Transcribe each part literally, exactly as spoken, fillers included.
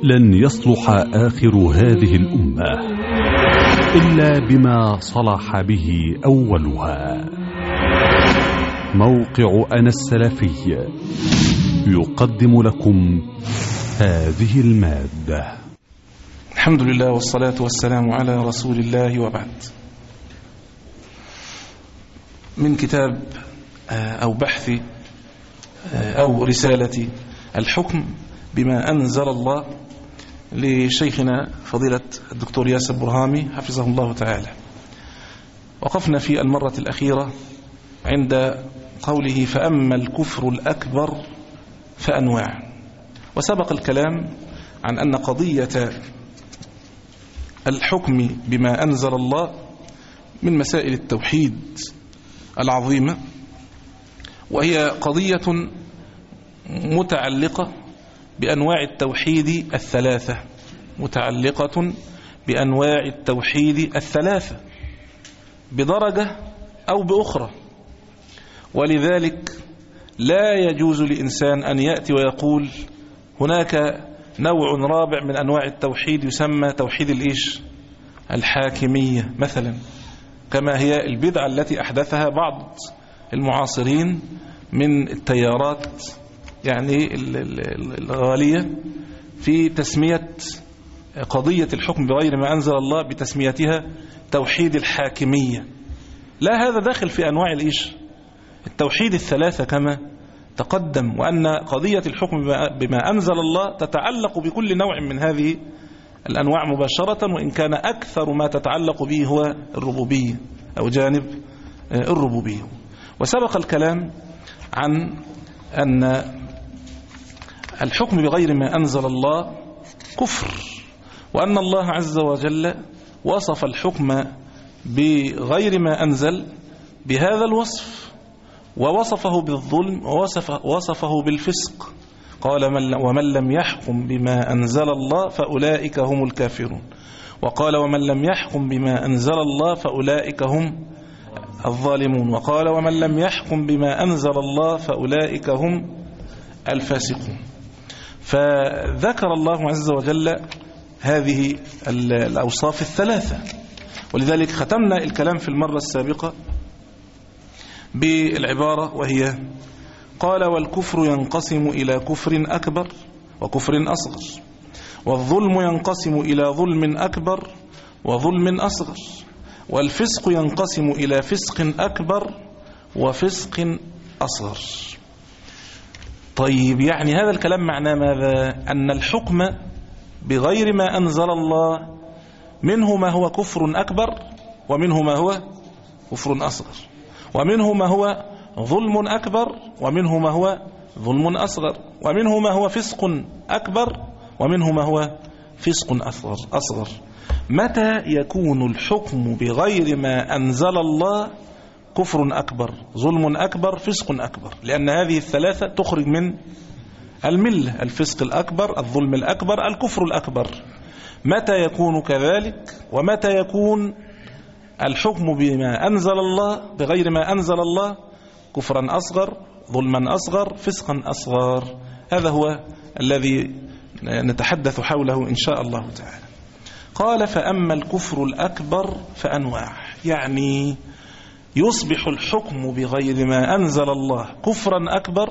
لن يصلح آخر هذه الأمة إلا بما صلح به أولها. موقع أنا السلفي يقدم لكم هذه المادة. الحمد لله والصلاة والسلام على رسول الله، وبعد. من كتاب أو بحث أو رسالة الحكم بما أنزل الله لشيخنا فضيلة الدكتور ياسر برهامي حفظه الله تعالى. وقفنا في المرة الأخيرة عند قوله فأما الكفر الأكبر فأنواع، وسبق الكلام عن أن قضية الحكم بما أنزل الله من مسائل التوحيد العظيمة، وهي قضية متعلقة بأنواع التوحيد الثلاثة متعلقة بأنواع التوحيد الثلاثة بدرجة أو بأخرى. ولذلك لا يجوز لإنسان أن يأتي ويقول هناك نوع رابع من أنواع التوحيد يسمى توحيد الإيش الحاكمية مثلا، كما هي البدعة التي أحدثها بعض المعاصرين من التيارات يعني الغالية في تسمية قضية الحكم بغير ما أنزل الله بتسميتها توحيد الحاكمية. لا، هذا داخل في أنواع الإيش التوحيد الثلاثة كما تقدم، وأن قضية الحكم بما أنزل الله تتعلق بكل نوع من هذه الأنواع مباشرة، وإن كان أكثر ما تتعلق به هو الربوبية أو جانب الربوبية. وسبق الكلام عن أن الحكم بغير ما أنزل الله كفر، وأن الله عز وجل وصف الحكم بغير ما أنزل بهذا الوصف، ووصفه بالظلم ووصفه وصفه بالفسق. قال ومن لم يحكم بما أنزل الله فأولئك هم الكافرون، وقال ومن لم يحكم بما أنزل الله فأولئك هم الظالمون، وقال ومن لم يحكم بما أنزل الله فأولئك هم الفاسقون. فذكر الله عز وجل هذه الأوصاف الثلاثة، ولذلك ختمنا الكلام في المرة السابقة بالعبارة وهي قال والكفر ينقسم إلى كفر أكبر وكفر أصغر، والظلم ينقسم إلى ظلم أكبر وظلم أصغر، والفسق ينقسم إلى فسق أكبر وفسق أصغر. طيب، يعني هذا الكلام معناه ماذا؟ أن الحكم بغير ما أنزل الله منه ما هو كفر أكبر، ومنه ما هو كفر أصغر، ومنه ما هو ظلم أكبر، ومنه ما هو ظلم أصغر، ومنه ما هو فسق أكبر، ومنه ما هو فسق أصغر. متى يكون الحكم بغير ما أنزل الله كفر أكبر، ظلم أكبر، فسق أكبر؟ لأن هذه الثلاثة تخرج من الملة: الفسق الأكبر، الظلم الأكبر، الكفر الأكبر. متى يكون كذلك؟ ومتى يكون الحكم بما أنزل الله بغير ما أنزل الله كفرا أصغر، ظلما أصغر، فسقا أصغر؟ هذا هو الذي نتحدث حوله إن شاء الله تعالى. قال فأما الكفر الأكبر فأنواع، يعني يصبح الحكم بغير ما أنزل الله كفرا أكبر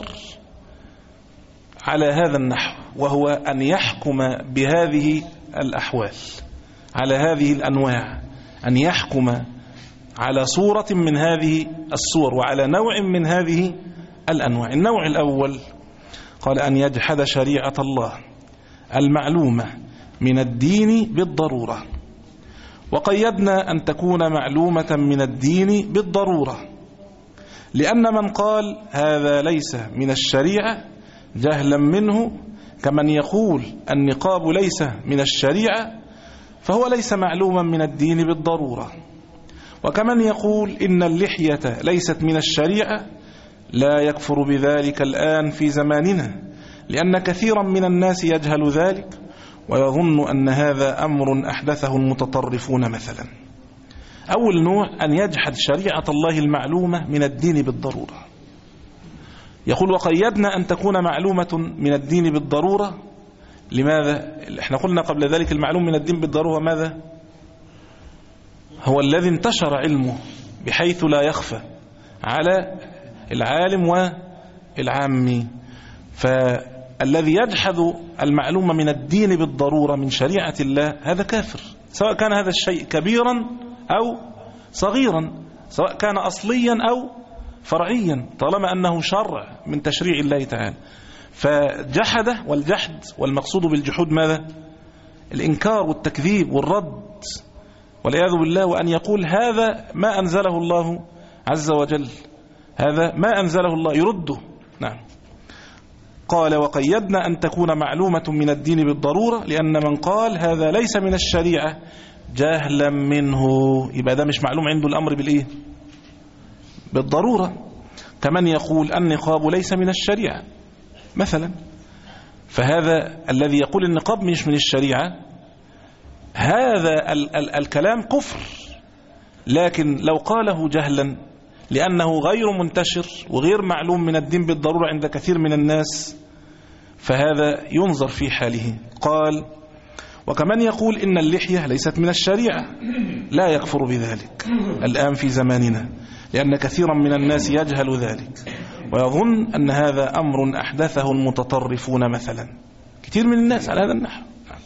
على هذا النحو، وهو أن يحكم بهذه الأحوال، على هذه الأنواع، أن يحكم على صورة من هذه الصور وعلى نوع من هذه الأنواع. النوع الأول قال أن يجحد شريعة الله المعلومة من الدين بالضرورة، وقيدنا أن تكون معلومة من الدين بالضرورة، لأن من قال هذا ليس من الشريعة جهلا منه، كمن يقول النقاب ليس من الشريعة فهو ليس معلوما من الدين بالضرورة، وكمن يقول إن اللحية ليست من الشريعة لا يكفر بذلك الآن في زماننا، لأن كثيرا من الناس يجهل ذلك ويظن أن هذا أمر أحدثه المتطرفون مثلا. أول نوع أن يجحد شريعة الله المعلومة من الدين بالضرورة. يقول وقيدنا أن تكون معلومة من الدين بالضرورة لماذا؟ احنا قلنا قبل ذلك المعلوم من الدين بالضرورة ماذا؟ هو الذي انتشر علمه بحيث لا يخفى على العالم والعامي. فالذي يجحد المعلوم من الدين بالضرورة من شريعة الله هذا كافر، سواء كان هذا الشيء كبيرا أو صغيرا، سواء كان أصليا أو فرعيا، طالما أنه شرع من تشريع الله تعالى. فجحده، والجحد والمقصود بالجحود ماذا؟ الإنكار والتكذيب والرد والعياذ بالله، وأن يقول هذا ما أنزله الله عز وجل، هذا ما أنزله الله، يرده. نعم. قال وقيدنا أن تكون معلومة من الدين بالضرورة، لأن من قال هذا ليس من الشريعة جهلا منه، يبقى ده مش معلوم عنده الأمر بالإيه؟ بالضرورة. كمن يقول النقاب ليس من الشريعة مثلا، فهذا الذي يقول النقاب مش من الشريعة هذا ال ال الكلام كفر، لكن لو قاله جهلا لأنه غير منتشر وغير معلوم من الدين بالضرورة عند كثير من الناس فهذا ينظر في حاله. قال وكمن يقول إن اللحية ليست من الشريعة لا يكفر بذلك الآن في زماننا، لأن كثيرا من الناس يجهل ذلك ويظن أن هذا أمر أحدثه المتطرفون مثلا، كثير من الناس على هذا النحو.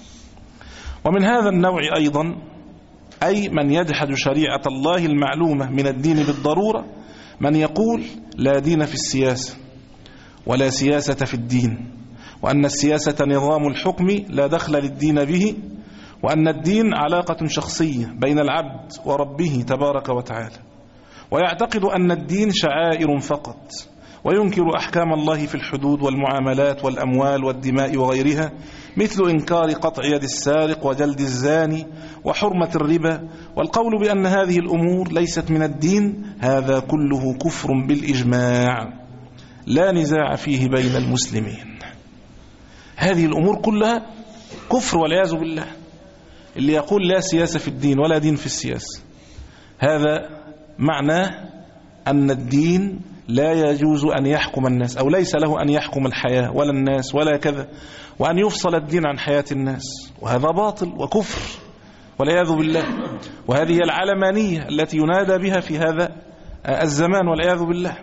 ومن هذا النوع أيضا أي من يجحد شريعة الله المعلومة من الدين بالضرورة من يقول لا دين في السياسة ولا سياسة في الدين، وأن السياسة نظام الحكم لا دخل للدين به، وأن الدين علاقة شخصية بين العبد وربه تبارك وتعالى، ويعتقد أن الدين شعائر فقط، وينكر أحكام الله في الحدود والمعاملات والأموال والدماء وغيرها، مثل إنكار قطع يد السارق وجلد الزاني وحرمة الربا، والقول بأن هذه الأمور ليست من الدين هذا كله كفر بالإجماع لا نزاع فيه بين المسلمين. هذه الأمور كلها كفر والعياذ بالله. اللي يقول لا سياسة في الدين ولا دين في السياسة هذا معناه أن الدين لا يجوز أن يحكم الناس، أو ليس له أن يحكم الحياة ولا الناس ولا كذا، وأن يفصل الدين عن حياة الناس، وهذا باطل وكفر والعياذ بالله. وهذه العلمانية التي ينادى بها في هذا الزمان والعياذ بالله.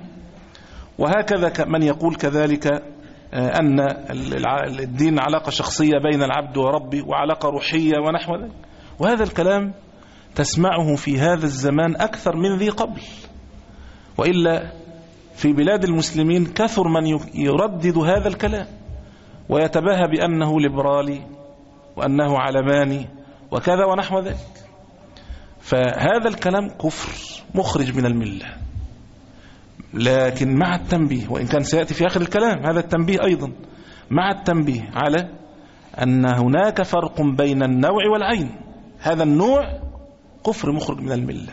وهكذا من يقول كذلك أن الدين علاقة شخصية بين العبد وربه وعلاقة روحية ونحو ذلك، وهذا الكلام تسمعه في هذا الزمان أكثر من ذي قبل. وإلا في بلاد المسلمين كثر من يردد هذا الكلام ويتباهى بأنه ليبرالي وأنه علماني وكذا ونحو ذلك. فهذا الكلام كفر مخرج من الملة، لكن مع التنبيه، وإن كان سيأتي في آخر الكلام هذا التنبيه أيضا، مع التنبيه على أن هناك فرق بين النوع والعين. هذا النوع كفر مخرج من الملة،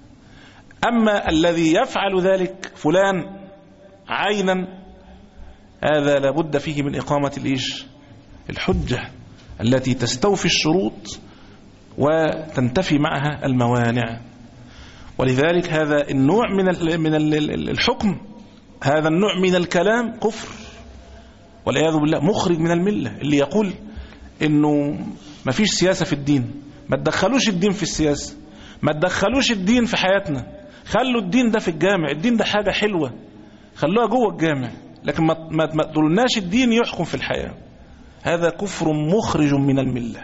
أما الذي يفعل ذلك فلان عينا هذا لابد فيه من إقامة الإيش الحجة التي تستوفي الشروط وتنتفي معها الموانع. ولذلك هذا النوع من من الحكم، هذا النوع من الكلام كفر والعياذ بالله مخرج من الملة. اللي يقول إنه ما فيش سياسة في الدين، ما تدخلوش الدين في السياسة، ما تدخلوش الدين في حياتنا، خلوا الدين ده في الجامع، الدين ده حاجة حلوة خلوها جوه الجامع، لكن ما تقولناش الدين يحكم في الحياة، هذا كفر مخرج من الملة.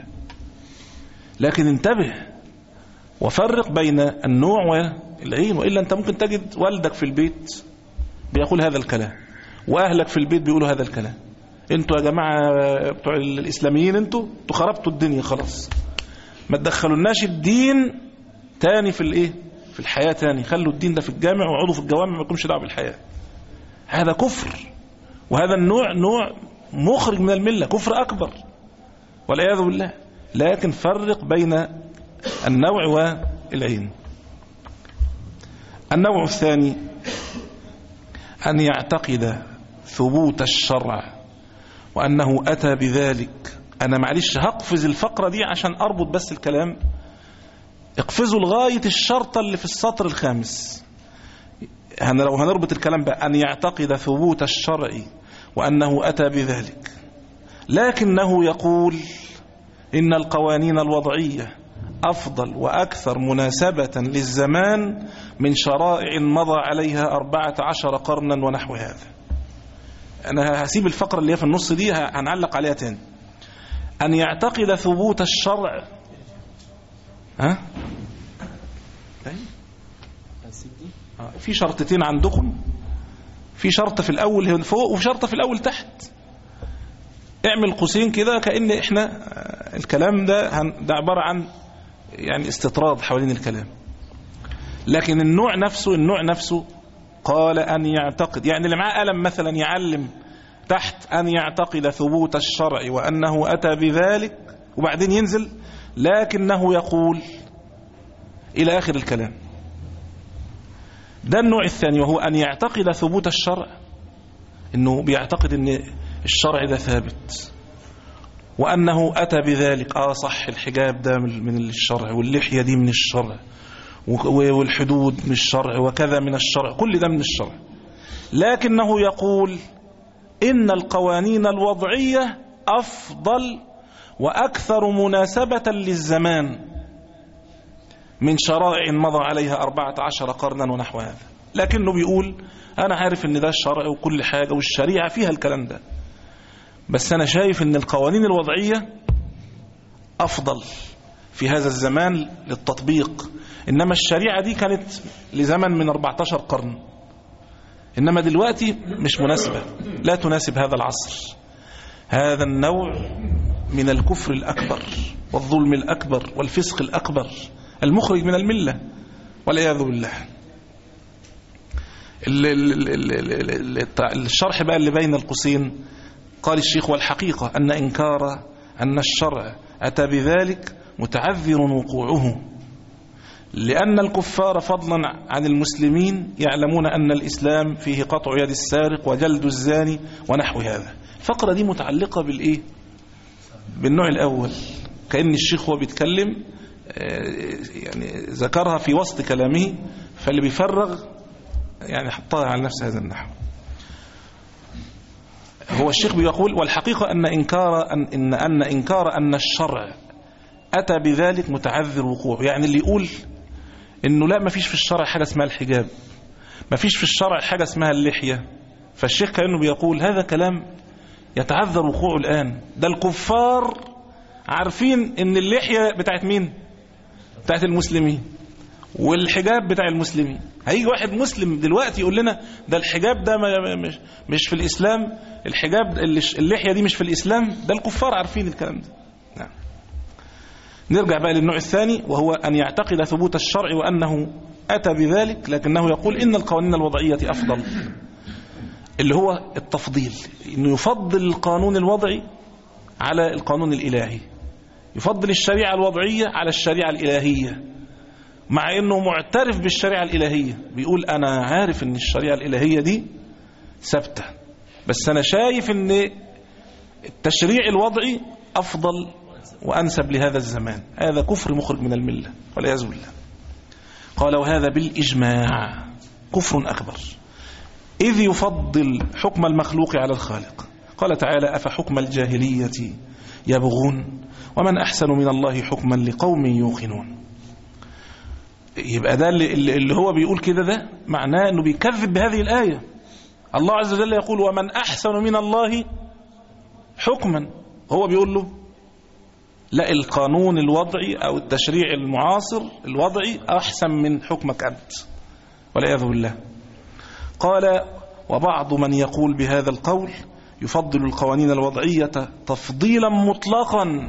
لكن انتبه وفرق بين النوع والعين، وإلا أنت ممكن تجد والدك في البيت بيقول هذا الكلام وأهلك في البيت بيقولوا هذا الكلام. انتوا يا جماعة بتوع الإسلاميين انتوا انتوا خربتوا الدنيا خلاص، ما تدخلوناش الدين تاني في الايه في الحياة تاني، خلوا الدين ده في الجامع وقعدوا في الجوامع ما يكونش دعوه بالحياة. هذا كفر، وهذا النوع نوع مخرج من الملة، كفر أكبر والعياذ بالله. لكن فرق بين النوع والعين. النوع الثاني أن يعتقد ثبوت الشرع وأنه أتى بذلك. أنا معلش هقفز الفقرة دي عشان أربط بس الكلام، اقفزوا لغاية الشرطة اللي في السطر الخامس. لو هنربط الكلام بقى، أن يعتقد ثبوت الشرع وأنه أتى بذلك، لكنه يقول إن القوانين الوضعية أفضل وأكثر مناسبة للزمان من شرائع مضى عليها أربعة عشر قرنا ونحو هذا. أنا هسيب الفقرة اللي هي في النص دي هنعلق عليها تاني. أن يعتقد ثبوت الشرع ها؟ في شرطتين عندكم، في شرط في الأول فوق وفي شرط في الأول تحت. اعمل قوسين كده كأن احنا الكلام ده ده عبارة عن يعني استطراد حوالين الكلام، لكن النوع نفسه النوع نفسه قال أن يعتقد، يعني اللي معاه قلم مثلا يعلم تحت أن يعتقد ثبوت الشرع وأنه أتى بذلك، وبعدين ينزل لكنه يقول إلى آخر الكلام. ده النوع الثاني، وهو أن يعتقد ثبوت الشرع، إنه بيعتقد أن الشرع ده ثابت وأنه أتى بذلك. آه صح، الحجاب ده من الشرع، واللحية دي من الشرع، والحدود من الشرع، وكذا من الشرع، كل ده من الشرع. لكنه يقول إن القوانين الوضعية أفضل وأكثر مناسبة للزمان من شرائع مضى عليها أربعة عشر قرنا ونحو هذا. لكنه بيقول أنا عارف إن ده الشرع وكل حاجة والشريعة فيها الكلام ده، بس أنا شايف إن القوانين الوضعية أفضل في هذا الزمان للتطبيق، إنما الشريعة دي كانت لزمن من أربعة عشر قرن، إنما دلوقتي مش مناسبة، لا تناسب هذا العصر. هذا النوع من الكفر الأكبر والظلم الأكبر والفسق الأكبر المخرج من الملة والعياذ بالله. الشرح بقى اللي بين القوسين، قال الشيخ: والحقيقة أن إنكار أن الشرع أتى بذلك متعذر وقوعه، لأن الكفار فضلا عن المسلمين يعلمون أن الإسلام فيه قطع يد السارق وجلد الزاني ونحو هذا. الفقرة دي متعلقة بالإيه؟ بالنوع الأول، كأن الشيخ هو بيتكلم يعني ذكرها في وسط كلامه، فاللي بيفرغ يعني حطها على نفس هذا النحو. هو الشيخ بيقول: والحقيقة أن إنكار أن إن أن إنكار أن الشرع أتى بذلك متعذر وقوعه. يعني اللي يقول إنه لا، ما فيش في الشرع حاجة اسمها الحجاب، ما فيش في الشرع حاجة اسمها اللحية، فالشيخ كأنه بيقول هذا كلام يتعذر وقوعه الآن. ده الكفار عارفين إن اللحية بتاعت مين؟ بتاعت المسلمين، والحجاب بتاع المسلمين. هيجي واحد مسلم دلوقتي يقول لنا ده الحجاب ده مش مش في الإسلام، الحجاب اللحية دي مش في الإسلام. ده الكفار عارفين الكلام ده. نعم. نرجع بقى للنوع الثاني، وهو أن يعتقد ثبوت الشرع وأنه أتى بذلك، لكنه يقول إن القوانين الوضعية أفضل، اللي هو التفضيل، إنه يفضل القانون الوضعي على القانون الإلهي، يفضل الشريعة الوضعية على الشريعة الإلهية، مع إنه معترف بالشريعة الإلهية. بيقول أنا عارف إن الشريعة الإلهية دي ثابتة، بس أنا شايف إن التشريع الوضعي أفضل وأنسب لهذا الزمان. هذا كفر مخرج من الملة والعياذ بالله. قال: وهذا بالإجماع كفر أكبر، إذ يفضل حكم المخلوق على الخالق. قال تعالى: أفحكم الجاهلية يبغون ومن أحسن من الله حكما لقوم يوقنون. يبقى ده اللي, اللي هو بيقول كده، ده معناه أنه بيكذب بهذه الآية. الله عز وجل يقول: ومن أحسن من الله حكما. هو بيقول له لا، القانون الوضعي أو التشريع المعاصر الوضعي أحسن من حكمك أنت والعياذ بالله. قال: وبعض من يقول بهذا القول يفضل القوانين الوضعية تفضيلا مطلقا،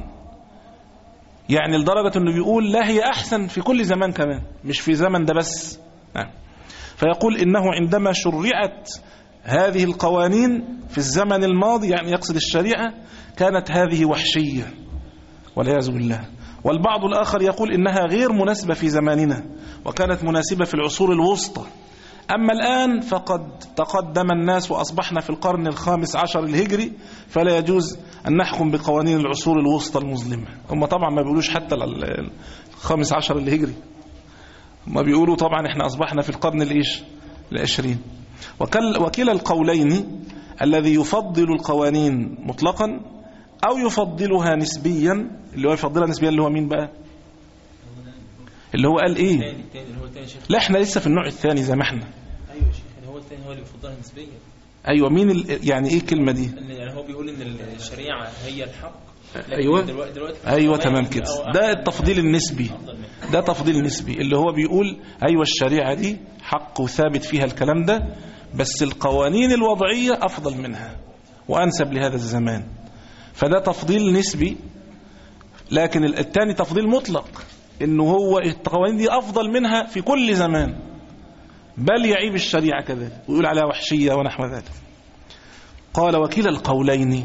يعني لدرجة أنه بيقول لا، هي أحسن في كل زمان كمان، مش في زمن ده بس. نعم. فيقول إنه عندما شرعت هذه القوانين في الزمن الماضي، يعني يقصد الشريعة، كانت هذه وحشية والعياذ بالله. والبعض الآخر يقول إنها غير مناسبة في زماننا، وكانت مناسبة في العصور الوسطى. أما الآن فقد تقدم الناس وأصبحنا في القرن الخامس عشر الهجري، فلا يجوز أن نحكم بقوانين العصور الوسطى المظلمة. هم طبعا ما بيقولوش حتى الخامس عشر الهجري، ما بيقولوا طبعا إحنا أصبحنا في القرن الإيش العشرين. وكلا القولين، الذي يفضل القوانين مطلقا أو يفضلها نسبيا. اللي هو يفضلها نسبيا اللي هو مين بقى؟ اللي هو قال إيه؟ لا احنا لسه في النوع الثاني زي ما احنا. أيوة يا شيخ، هو الثاني هو اللي يفضلها نسبيا. أيوة مين ال... يعني إيه الكلمة دي؟ يعني هو بيقول إن الشريعة هي الحق. أيوة دلوقتي دلوقتي أيوة تمام كده. ده التفضيل النسبي، ده تفضيل نسبي اللي هو بيقول أيوة الشريعة دي حق وثابت فيها الكلام ده، بس القوانين الوضعية أفضل منها وأنسب لهذا الزمان. فده تفضيل نسبي. لكن الثاني تفضيل مطلق، إنه هو القوانين دي أفضل منها في كل زمان، بل يعيب الشريعة كذلك ويقول عليها وحشية ونحو ذلك. قال وكلا القولين،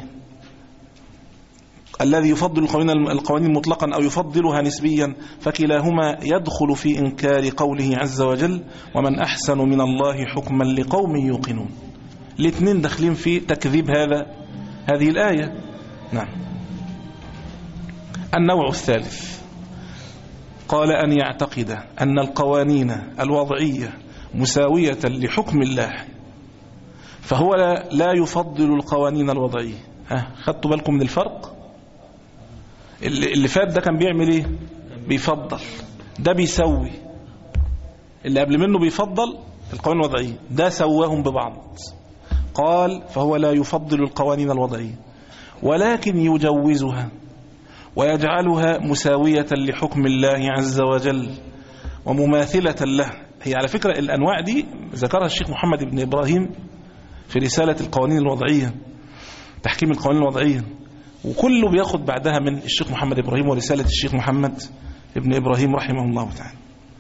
الذي يفضل القوانين مطلقا أو يفضلها نسبيا، فكلاهما يدخل في إنكار قوله عز وجل ومن أحسن من الله حكما لقوم يوقنون. الاثنين داخلين في تكذيب هذا هذه الآية. نعم. النوع الثالث قال أن يعتقد أن القوانين الوضعية مساوية لحكم الله، فهو لا يفضل القوانين الوضعية. ها خدتوا بالكم من الفرق؟ اللي فات ده كان بيعمل ايه؟ بيفضل، ده بيسوي. اللي قبل منه بيفضل القوانين الوضعية، ده سواهم ببعض. قال فهو لا يفضل القوانين الوضعية ولكن يجوزها ويجعلها مساوية لحكم الله عز وجل ومماثلة له. هي على فكرة الأنواع دي ذكرها الشيخ محمد بن إبراهيم في رسالة القوانين الوضعية، تحكيم القوانين الوضعية، وكله بياخد بعدها من الشيخ محمد إبراهيم ورسالة الشيخ محمد ابن إبراهيم رحمه الله تعالى.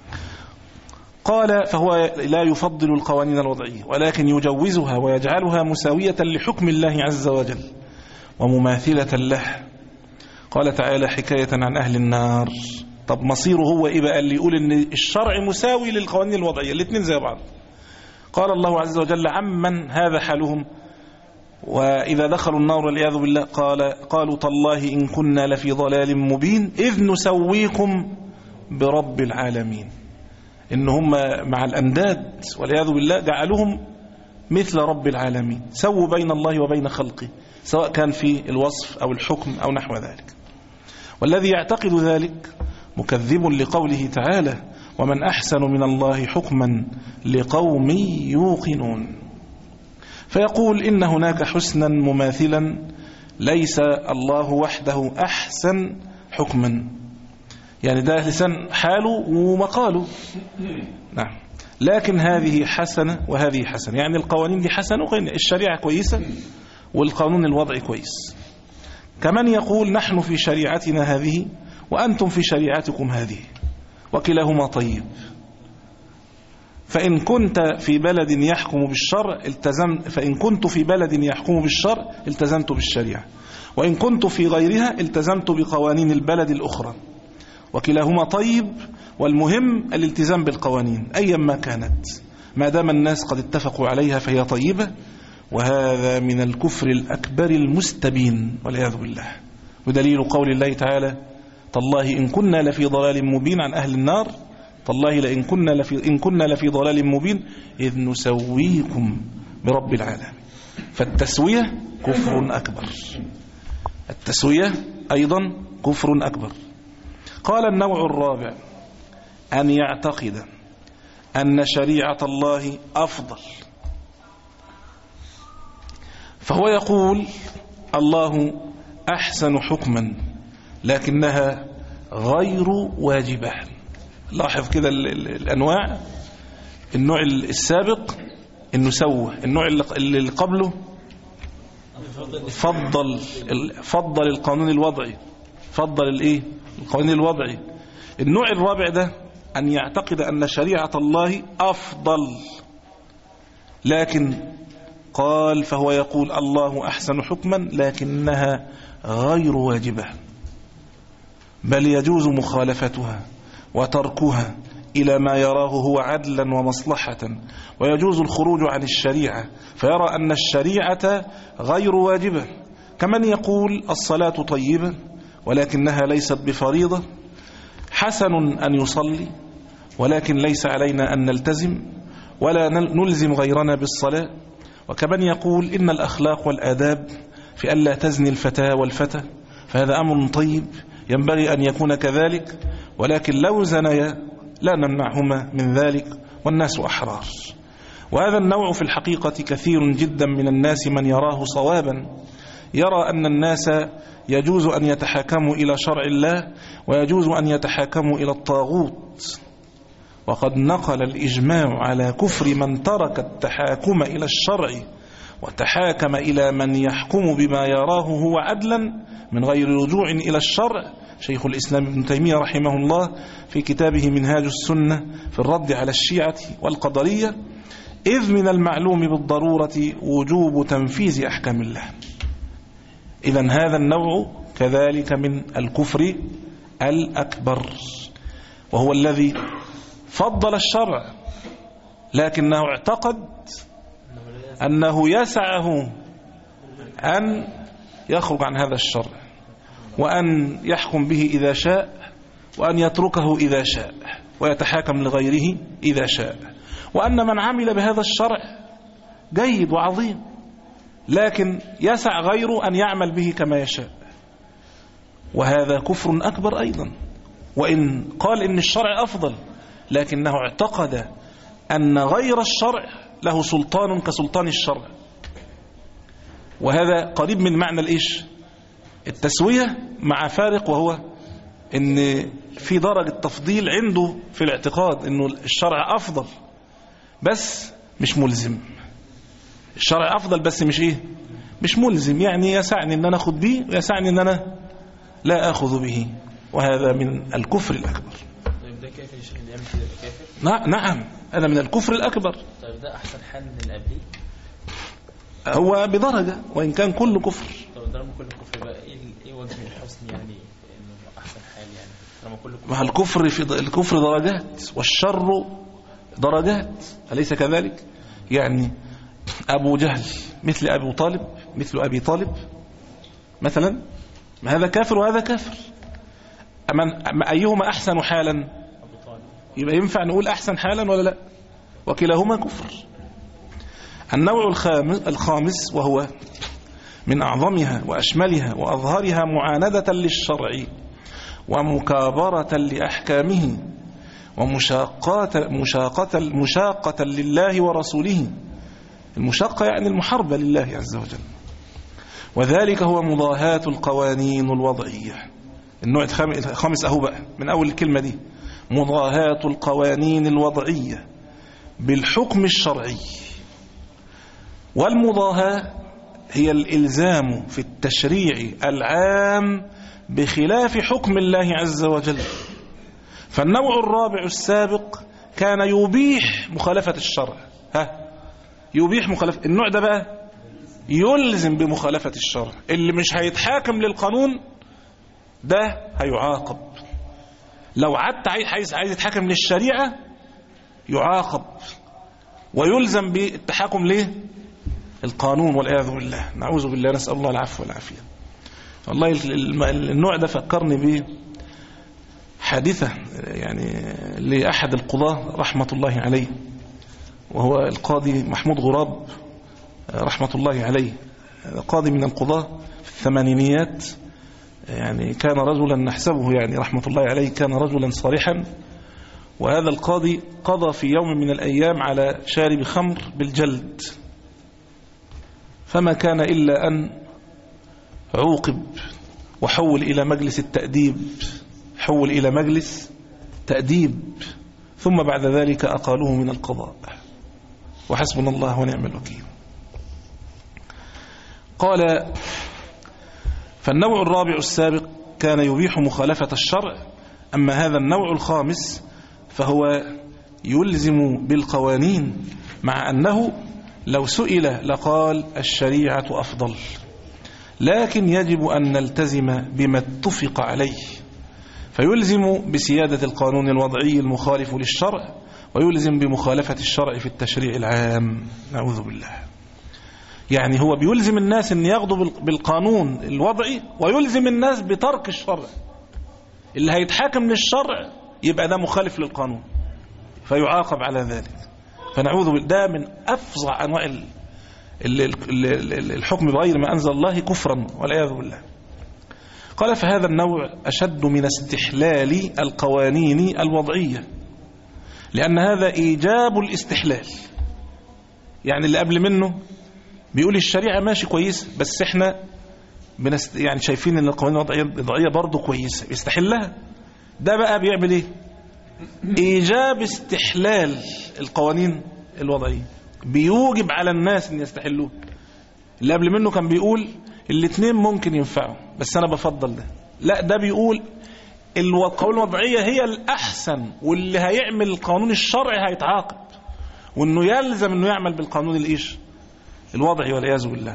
قال فهو لا يفضل القوانين الوضعية ولكن يجوزها ويجعلها مساوية لحكم الله عز وجل ومماثلة له. قال تعالى حكاية عن أهل النار. طب مصيره هو إيه بقى اللي يقول إن الشرع مساوي للقوانين الوضعية؟ الاثنين زي بعض. قال الله عز وجل عمن هذا حالهم وإذا دخلوا النار والعياذ بالله قال قالوا تالله إن كنا لفي ضلال مبين إذ نسويكم برب العالمين. إن هم مع الأنداد والعياذ بالله جعلوهم مثل رب العالمين، سووا بين الله وبين خلقه سواء كان في الوصف أو الحكم أو نحو ذلك. والذي يعتقد ذلك مكذب لقوله تعالى ومن أحسن من الله حكما لقوم يوقنون. فيقول إن هناك حسنا مماثلا ليس الله وحده أحسن حكما، يعني ده لسان حاله ومقاله. نعم. لكن هذه حسنة وهذه حسنة، يعني القوانين دي حسنة والشريعة كويسة والقانون الوضعي كويس. كمن يقول نحن في شريعتنا هذه وأنتم في شريعتكم هذه وكلاهما طيب. فإن كنت في بلد يحكم بالشرع التزم فإن كنت في بلد يحكم بالشرع التزمت بالشريعة، وإن كنت في غيرها التزمت بقوانين البلد الأخرى، وكلاهما طيب، والمهم الالتزام بالقوانين أيا ما كانت، ما دام الناس قد اتفقوا عليها فهي طيبة. وهذا من الكفر الأكبر المستبين والعياذ بالله. ودليل قول الله تعالى تالله إن كنا لفي ضلال مبين عن أهل النار، تالله لإن كنا لفي إن كنا لفي ضلال مبين إذ نسويكم برب العالمين. فالتسوية كفر أكبر، التسوية أيضا كفر أكبر. قال النوع الرابع أن يعتقد أن شريعة الله أفضل، فهو يقول الله أحسن حكما لكنها غير واجبة. لاحظ كده الأنواع. النوع السابق إنه سوى، النوع اللي قبله فضل فضل القانون الوضعي، فضل الايه القانون الوضعي. النوع الرابع ده أن يعتقد أن شريعة الله أفضل، لكن قال فهو يقول الله أحسن حكما لكنها غير واجبة، بل يجوز مخالفتها وتركها إلى ما يراه هو عدلا ومصلحة، ويجوز الخروج عن الشريعة فيرى أن الشريعة غير واجبة. كمن يقول الصلاة طيبة ولكنها ليست بفريضة، حسن أن يصلي ولكن ليس علينا أن نلتزم ولا نلزم غيرنا بالصلاة. وكمن يقول إن الأخلاق والآداب في ألا تزني الفتاة والفتى، فهذا أمر طيب ينبغي أن يكون كذلك، ولكن لو زنيا لا نمنعهما من ذلك والناس أحرار. وهذا النوع في الحقيقة كثير جدا من الناس من يراه صوابا، يرى أن الناس يجوز أن يتحاكموا إلى شرع الله ويجوز أن يتحاكموا إلى الطاغوت، وقد نقل الإجماع على كفر من ترك التحاكم إلى الشرع وتحاكم إلى من يحكم بما يراه هو عدلا من غير رجوع إلى الشرع شيخ الإسلام ابن تيمية رحمه الله في كتابه منهاج السنة في الرد على الشيعة والقدرية، إذ من المعلوم بالضرورة وجوب تنفيذ أحكام الله. إذن هذا النوع كذلك من الكفر الأكبر، وهو الذي فضل الشرع لكنه اعتقد أنه يسعه أن يخرج عن هذا الشرع وأن يحكم به إذا شاء وأن يتركه إذا شاء ويتحاكم لغيره إذا شاء، وأن من عمل بهذا الشرع جيد وعظيم، لكن يسع غيره أن يعمل به كما يشاء، وهذا كفر أكبر أيضا. وإن قال إن الشرع أفضل لكنه اعتقد أن غير الشرع له سلطان كسلطان الشرع، وهذا قريب من معنى الإيش؟ التسوية، مع فارق، وهو إن في درجة تفضيل عنده في الاعتقاد إنه الشرع أفضل بس مش ملزم. الشرع أفضل بس مش إيه؟ مش ملزم، يعني يسعني إن أنا أخذ به ويسعني إن أنا لا أخذ به، وهذا من الكفر الأكبر. طيب ده كافر يا شيخ اللي يعمل كده كافر؟ نعم نعم، هذا من الكفر الأكبر. طيب ده أحسن حال من اللي قبليه؟ هو بدرجة وإن كان كله كفر. طب طالما كله كفر بقى إيه إيه وجه الحسن يعني إنه أحسن حال يعني طالما كله كفر؟ مع الكفر في الكفر درجات والشر درجات، أليس كذلك؟ يعني أبو جهل مثل أبي طالب مثل أبي طالب مثلا، ما هذا كافر وهذا كافر، أما أيهما أحسن حالا؟ أبو طالب. يبقى ينفع نقول أحسن حالا ولا لا؟ وكلاهما كفر. النوع الخامس, الخامس وهو من أعظمها وأشملها وأظهرها معاندة للشرع ومكابرة لأحكامه ومشاقة مشاقة مشاقة لله ورسوله. المشاقة يعني المحاربة لله عز وجل، وذلك هو مضاهاة القوانين الوضعية. النوع الخامس أهو بقى من أول الكلمة دي، مضاهاة القوانين الوضعية بالحكم الشرعي. والمضاهاة هي الإلزام في التشريع العام بخلاف حكم الله عز وجل. فالنوع الرابع السابق كان يبيح مخالفة الشرع، ها يبيح مخالفة. النوع ده بقى يلزم بمخالفة الشرع، اللي مش هيتحاكم للقانون ده هيعاقب. لو عدت عايز عايز يتحاكم للشريعة يعاقب ويلزم بالتحاكم ليه؟ القانون، والعياذ بالله، نعوذ بالله، نسأل الله العفو والعافية. والله النوع ده فكرني به حادثة يعني لأحد القضاة رحمة الله عليه، وهو القاضي محمود غراب رحمة الله عليه، قاضي من القضاة في الثمانينيات، يعني كان رجلا نحسبه يعني رحمة الله عليه كان رجلا صالحا. وهذا القاضي قضى في يوم من الأيام على شارب خمر بالجلد، فما كان إلا أن عوقب وحول إلى مجلس التأديب، حول إلى مجلس تأديب، ثم بعد ذلك أقالوه من القضاء، وحسبنا الله ونعم الوكيل. قال: فالنوع الرابع السابق كان يبيح مخالفة الشرع، أما هذا النوع الخامس فهو يلزم بالقوانين، مع أنه لو سئل لقال الشريعة أفضل، لكن يجب أن نلتزم بما اتفق عليه، فيلزم بسيادة القانون الوضعي المخالف للشرع، ويلزم بمخالفة الشرع في التشريع العام، نعوذ بالله. يعني هو بيلزم الناس أن ياخذوا بالقانون الوضعي، ويلزم الناس بترك الشرع. اللي هيتحاكم للشرع يبقى ده مخالف للقانون فيعاقب على ذلك. فنعوذ بالله، ده من أفظع أنواع الحكم بغير ما أنزل الله كفرا والعياذ بالله. قال فهذا النوع أشد من استحلال القوانين الوضعية، لأن هذا إيجاب الاستحلال. يعني اللي قبل منه بيقول الشريعة ماشي كويس، بس احنا بنست... يعني شايفين ان القوانين الوضعية برضو كويسة بيستحلها. ده بقى بيعمل ايه؟ إيجاب استحلال القوانين الوضعية، بيوجب على الناس ان يستحلوه. اللي قبل منه كان بيقول الاثنين ممكن ينفعوا بس انا بفضل ده، لا ده بيقول القوانين الوضعية هي الأحسن، واللي هيعمل القانون الشرعي هيتعاقب، وانه يلزم انه يعمل بالقانون الايش الوضعي والعياذ بالله.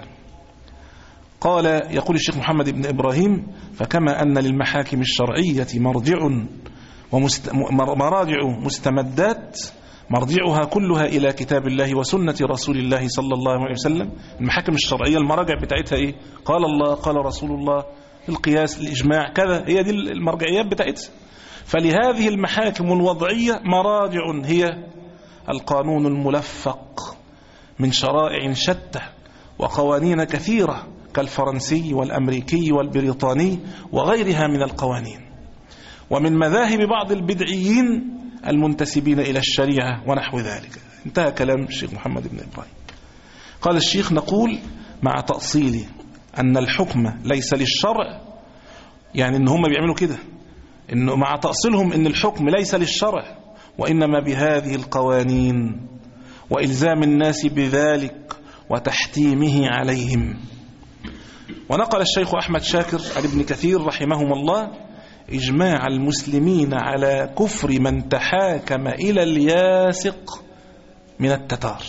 قال يقول الشيخ محمد بن إبراهيم فكما أن للمحاكم الشرعية مرجع ومست... مراجع مستمدات مرجعها كلها إلى كتاب الله وسنة رسول الله صلى الله عليه وسلم. المحاكم الشرعية المراجع بتاعتها إيه؟ قال الله، قال رسول الله، القياس، الإجماع، كذا، هي دي المرجعيات بتاعتها. فلهذه المحاكم الوضعية مراجع هي القانون الملفق من شرائع شتى وقوانين كثيرة كالفرنسي والأمريكي والبريطاني وغيرها من القوانين، ومن مذاهب بعض البدعيين المنتسبين إلى الشريعة ونحو ذلك. انتهى كلام الشيخ محمد بن إبراهيم. قال الشيخ نقول مع تأصيل أن الحكم ليس للشرع، يعني إن هم بيعملوا كده، إنه مع تأصيلهم إن الحكم ليس للشرع وإنما بهذه القوانين وإلزام الناس بذلك وتحتيمه عليهم. ونقل الشيخ أحمد شاكر عن ابن كثير رحمهم الله إجماع المسلمين على كفر من تحاكم إلى الياسق من التتار.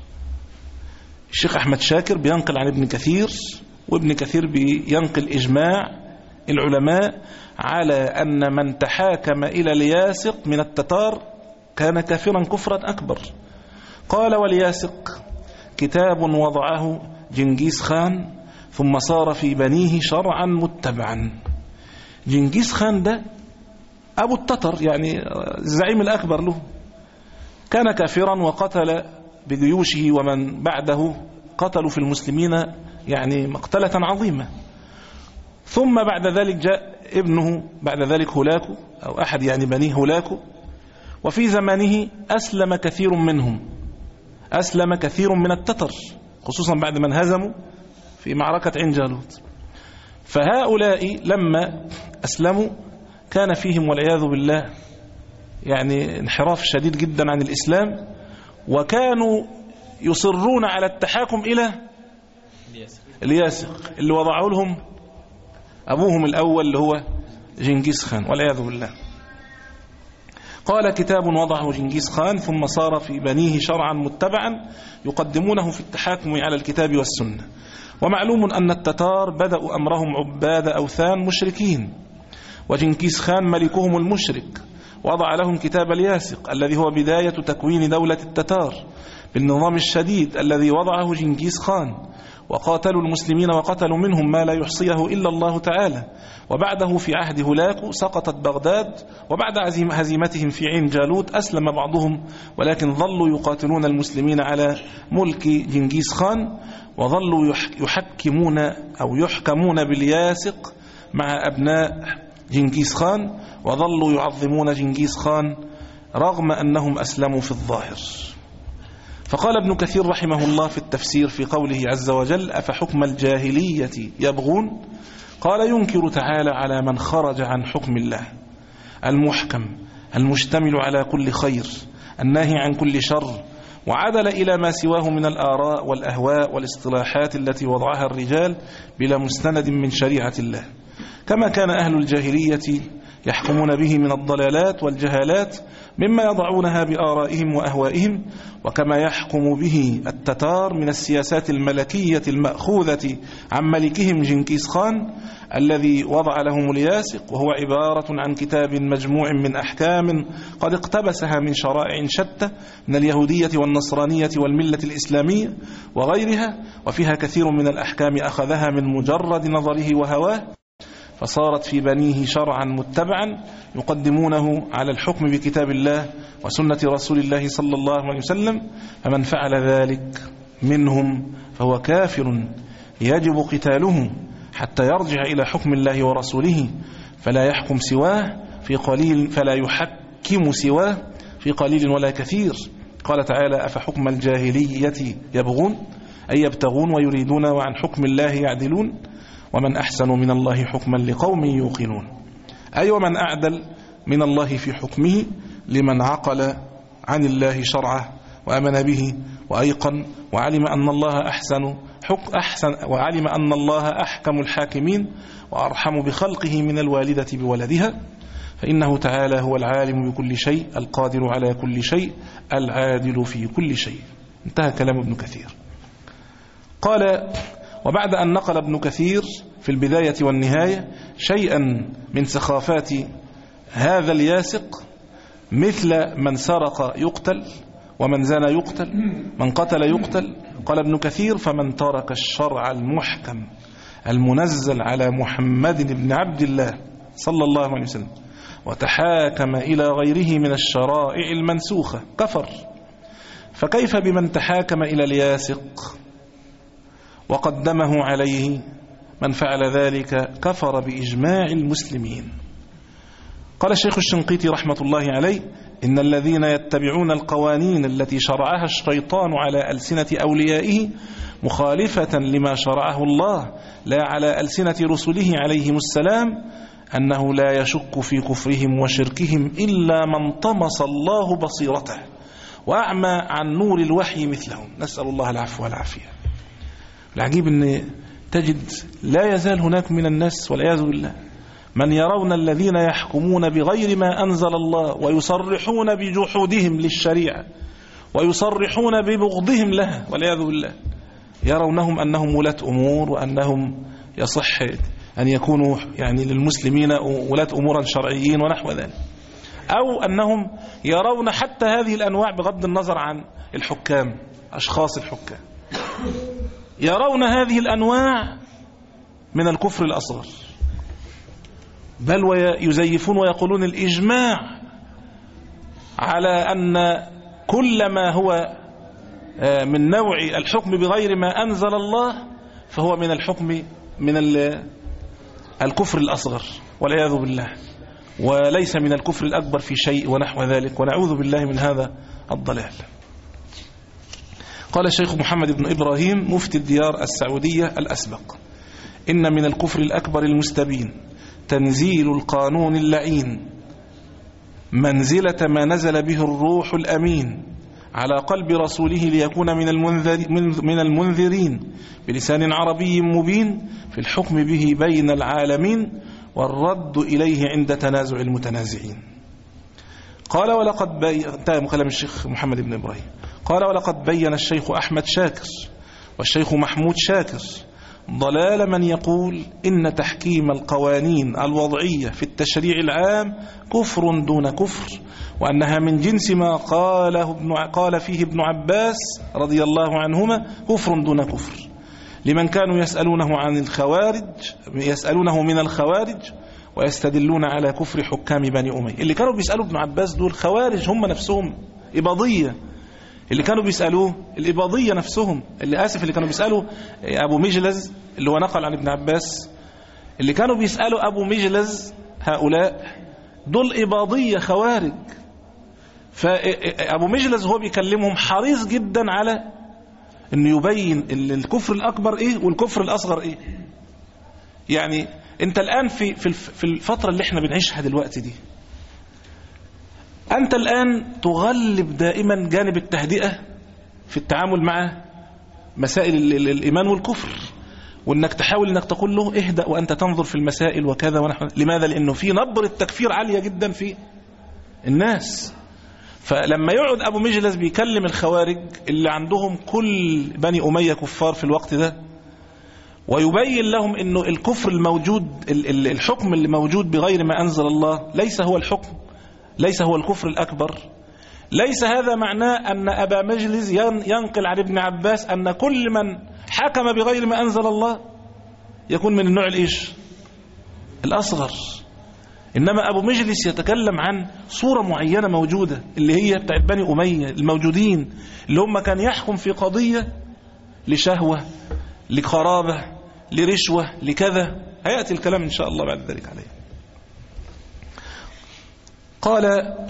الشيخ أحمد شاكر بينقل عن ابن كثير، وابن كثير بينقل إجماع العلماء على أن من تحاكم إلى الياسق من التتار كان كافرا كفرا أكبر. قال والياسق كتاب وضعه جنكيز خان ثم صار في بنيه شرعا متبعا. جنكيز خان ده أبو التتر، يعني الزعيم الأكبر له، كان كافرا وقتل بجيوشه ومن بعده قتلوا في المسلمين يعني مقتلة عظيمة. ثم بعد ذلك جاء ابنه بعد ذلك هولاكو أو أحد يعني بنيه هولاكو، وفي زمانه أسلم كثير منهم، أسلم كثير من التتر خصوصا بعد من هزموا في معركة عين جالوت. فهؤلاء لما أسلموا كان فيهم والعياذ بالله يعني انحراف شديد جدا عن الإسلام، وكانوا يصرون على التحاكم إلى الياسق اللي وضعوا لهم أبوهم الأول اللي هو جنكيز خان والعياذ بالله. قال كتاب وضعه جنكيز خان ثم صار في بنيه شرعا متبعا يقدمونه في التحاكم على الكتاب والسنة. ومعلوم أن التتار بدأوا أمرهم عباد أوثان مشركين، وجنكيز خان ملكهم المشرك وضع لهم كتاب الياسق الذي هو بداية تكوين دولة التتار بالنظام الشديد الذي وضعه جنكيز خان، وقاتلوا المسلمين وقتلوا منهم ما لا يحصيه إلا الله تعالى. وبعده في عهد هولاكو سقطت بغداد، وبعد هزيمتهم في عين جالوت أسلم بعضهم، ولكن ظلوا يقاتلون المسلمين على ملك جنكيز خان، وظلوا يحكمون أو يحكمون بالياسق مع أبناء جنكيز خان، وظلوا يعظمون جنكيز خان رغم أنهم أسلموا في الظاهر. فقال ابن كثير رحمه الله في التفسير في قوله عز وجل أفحكم الجاهلية يبغون، قال ينكر تعالى على من خرج عن حكم الله المحكم المشتمل على كل خير الناهي عن كل شر، وعدل إلى ما سواه من الآراء والأهواء والاصطلاحات التي وضعها الرجال بلا مستند من شريعة الله، كما كان أهل الجاهلية يحكمون به من الضلالات والجهالات مما يضعونها بآرائهم وأهوائهم، وكما يحكم به التتار من السياسات الملكية المأخوذة عن ملكهم جنكيز خان الذي وضع لهم الياسق، وهو عبارة عن كتاب مجموع من أحكام قد اقتبسها من شرائع شتى من اليهودية والنصرانية والملة الإسلامية وغيرها، وفيها كثير من الأحكام أخذها من مجرد نظره وهواه، فصارت في بنيه شرعا متبعا يقدمونه على الحكم بكتاب الله وسنة رسول الله صلى الله عليه وسلم. فمن فعل ذلك منهم فهو كافر يجب قتاله حتى يرجع إلى حكم الله ورسوله، فلا يحكم سواه في قليل فلا يحكم سواه في قليل ولا كثير. قال تعالى: أفحكم الجاهلية يبغون، أي يبتغون ويريدون، وعن حكم الله يعدلون، ومن أحسن من الله حكما لقوم يوقنون. أي ومن أعدل من الله في حكمه لمن عقل عن الله شرعه وأمن به وأيقن وعلم أن الله أحسن حق أحسن وعلم أن الله أحكم الحاكمين وأرحم بخلقه من الوالدة بولدها، فإنه تعالى هو العالم بكل شيء القادر على كل شيء العادل في كل شيء. انتهى كلام ابن كثير. قال: وبعد أن نقل ابن كثير في البداية والنهاية شيئا من سخافات هذا الياسق، مثل من سرق يقتل، ومن زنى يقتل، من قتل يقتل، قال ابن كثير: فمن ترك الشرع المحكم المنزل على محمد بن عبد الله صلى الله عليه وسلم وتحاكم إلى غيره من الشرائع المنسوخة كفر. فكيف بمن تحاكم إلى الياسق وقدمه عليه؟ من فعل ذلك كفر بإجماع المسلمين. قال الشيخ الشنقيطي رحمة الله عليه: إن الذين يتبعون القوانين التي شرعها الشيطان على ألسنة أوليائه مخالفة لما شرعه الله لا على ألسنة رسله عليهم السلام، أنه لا يشك في كفرهم وشركهم إلا من طمس الله بصيرته وأعمى عن نور الوحي مثلهم، نسأل الله العفو والعافية. العجيب أن تجد لا يزال هناك من الناس والعياذ بالله من يرون الذين يحكمون بغير ما أنزل الله ويصرحون بجحودهم للشريعة ويصرحون ببغضهم لها والعياذ بالله، يرونهم أنهم ولاة أمور، وأنهم يصح أن يكونوا يعني للمسلمين ولاة أمورا شرعيين ونحو ذلك، أو أنهم يرون حتى هذه الأنواع بغض النظر عن الحكام، أشخاص الحكام، يرون هذه الأنواع من الكفر الأصغر، بل ويزيفون ويقولون الإجماع على أن كل ما هو من نوع الحكم بغير ما أنزل الله فهو من الحكم من الكفر الأصغر والعياذ بالله، وليس من الكفر الأكبر في شيء ونحو ذلك، ونعوذ بالله من هذا الضلال. قال الشيخ محمد بن إبراهيم مفتي الديار السعودية الأسبق: إن من الكفر الأكبر المستبين تنزيل القانون اللعين منزلة ما نزل به الروح الأمين على قلب رسوله ليكون من المنذر من المنذرين بلسان عربي مبين في الحكم به بين العالمين والرد إليه عند تنازع المتنازعين. قال: ولقد بين انتهى كلام الشيخ محمد بن إبراهيم. قال: ولقد بين الشيخ أحمد شاكر والشيخ محمود شاكر ضلال من يقول إن تحكيم القوانين الوضعية في التشريع العام كفر دون كفر، وأنها من جنس ما قاله ابن قال فيه ابن عباس رضي الله عنهما كفر دون كفر، لمن كانوا يسألونه عن الخوارج يسألونه من الخوارج ويستدلون على كفر حكام بني أمية. اللي كانوا بيسألوا ابن عباس دول خوارج هم نفسهم، إباضية. اللي كانوا بيسألوه الإباضية نفسهم، اللي آسف اللي كانوا بيسألوا أبو مجلز اللي هو نقل عن ابن عباس، اللي كانوا بيسألوا أبو مجلز هؤلاء دول إباضية خوارج. فأبو مجلز هو بيكلمهم حريص جدا على أن يبين الكفر الأكبر إيه والكفر الأصغر إيه. يعني أنت الآن في في الفترة اللي احنا بنعيشها دلوقتي دي، أنت الآن تغلب دائما جانب التهدئة في التعامل مع مسائل الإيمان والكفر، وأنك تحاول أنك تقول له اهدأ وأنت تنظر في المسائل وكذا ونحن. لماذا؟ لأنه في نبر التكفير عالية جدا في الناس. فلما يقعد أبو مجلس بيكلم الخوارج اللي عندهم كل بني أمية كفار في الوقت ده، ويبين لهم أنه الكفر الموجود الحكم اللي موجود بغير ما أنزل الله ليس هو الحكم، ليس هو الكفر الأكبر، ليس هذا معناه أن أبا مجلس ينقل عن ابن عباس أن كل من حكم بغير ما أنزل الله يكون من النوع الإيش الأصغر. إنما أبو مجلس يتكلم عن صورة معينة موجودة اللي هي بتاعت بني أمية الموجودين، اللي هم كان يحكم في قضية لشهوة لقرابة لرشوة لكذا، هيأتي الكلام إن شاء الله بعد ذلك عليه. قال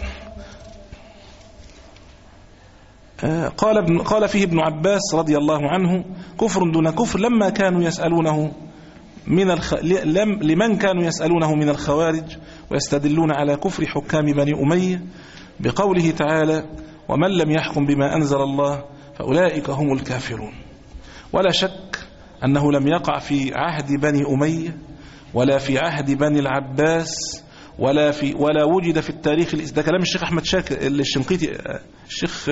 قال ابن قال فيه ابن عباس رضي الله عنه: كفر دون كفر لما كانوا يسألونه من الخ... لم... لمن كانوا يسألونه من الخوارج ويستدلون على كفر حكام بني أمية بقوله تعالى: ومن لم يحكم بما أنزل الله فأولئك هم الكافرون. ولا شك أنه لم يقع في عهد بني أمية ولا في عهد بني العباس ولا في ولا وجد في التاريخ. ده كلام الشيخ أحمد شاكر الشنقيطي الشيخ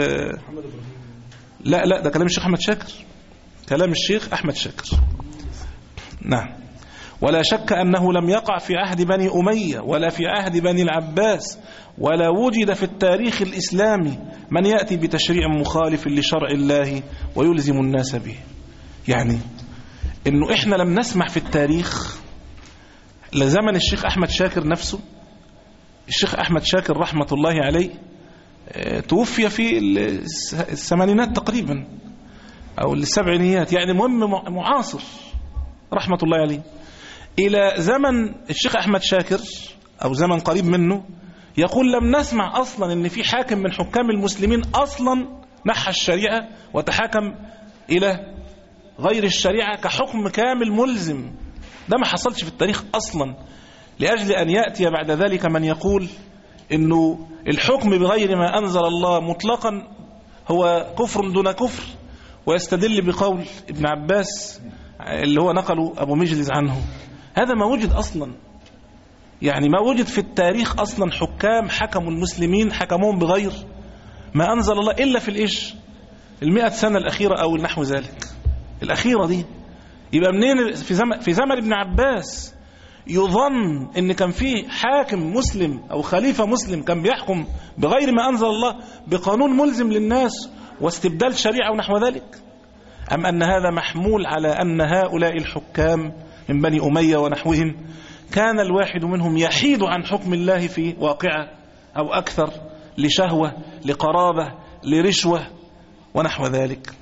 لا لا ده كلام الشيخ أحمد شاكر كلام الشيخ أحمد شاكر نعم. ولا شك أنه لم يقع في عهد بني أمية ولا في عهد بني العباس ولا وجد في التاريخ الإسلامي من يأتي بتشريع مخالف لشرع الله ويلزم الناس به. يعني إنه إحنا لم نسمع في التاريخ لزمن الشيخ أحمد شاكر نفسه. الشيخ أحمد شاكر رحمة الله عليه توفي في الثمانينات تقريبا أو السبعينيات، يعني مهم معاصر رحمة الله عليه، إلى زمن الشيخ أحمد شاكر أو زمن قريب منه يقول لم نسمع أصلا أن في حاكم من حكام المسلمين أصلا نحى الشريعة وتحاكم إلى غير الشريعة كحكم كامل ملزم. ده ما حصلش في التاريخ أصلا، لأجل أن يأتي بعد ذلك من يقول إنه الحكم بغير ما أنزل الله مطلقا هو كفر دون كفر، ويستدل بقول ابن عباس اللي هو نقله أبو مجلس عنه. هذا ما وجد أصلا، يعني ما وجد في التاريخ أصلا حكام حكموا المسلمين حكموهم بغير ما أنزل الله إلا في الإيش المئة سنة الأخيرة أو نحو ذلك الأخيرة دي. يبقى منين في زمن في زمن ابن عباس يظن ان كان في حاكم مسلم او خليفة مسلم كان بيحكم بغير ما انزل الله بقانون ملزم للناس واستبدال شريعة ونحو ذلك؟ ام ان هذا محمول على ان هؤلاء الحكام من بني أمية ونحوهم كان الواحد منهم يحيد عن حكم الله في واقعة او اكثر لشهوة لقرابة لرشوة ونحو ذلك؟